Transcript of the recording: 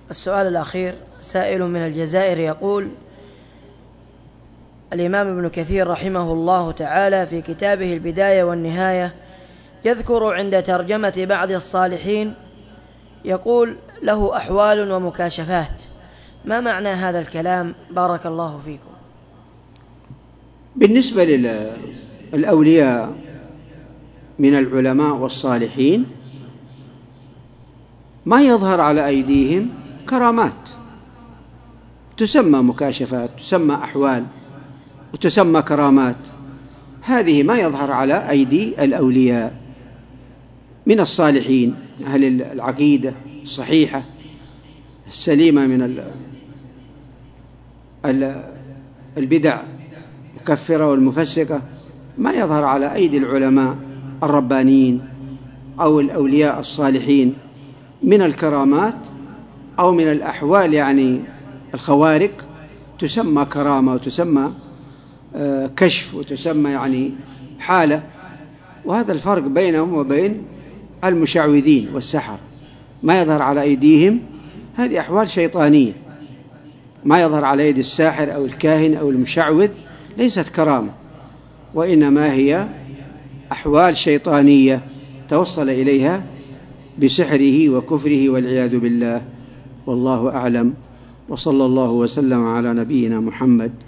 السؤال الأخير سائل من الجزائر يقول: الإمام ابن كثير رحمه الله تعالى في كتابه البداية والنهاية يذكر عند ترجمة بعض الصالحين يقول له أحوال ومكاشفات، ما معنى هذا الكلام؟ بارك الله فيكم. بالنسبة للأولياء من العلماء والصالحين ما يظهر على أيديهم كرامات، تسمى مكاشفات، تسمى أحوال، وتسمى كرامات. هذه ما يظهر على أيدي الأولياء من الصالحين أهل العقيدة الصحيحة السليمة من البدع المكفرة والمفسقة، ما يظهر على أيدي العلماء الربانيين أو الأولياء الصالحين من الكرامات أو من الأحوال، يعني الخوارق، تسمى كرامة وتسمى كشف وتسمى يعني حالة. وهذا الفرق بينهم وبين المشعوذين والسحر، ما يظهر على أيديهم هذه أحوال شيطانية. ما يظهر على يد الساحر أو الكاهن أو المشعوذ ليست كرامة، وإنما هي أحوال شيطانية توصل إليها بسحره وكفره والعياذ بالله. والله أعلم، وصلى الله وسلم على نبينا محمد.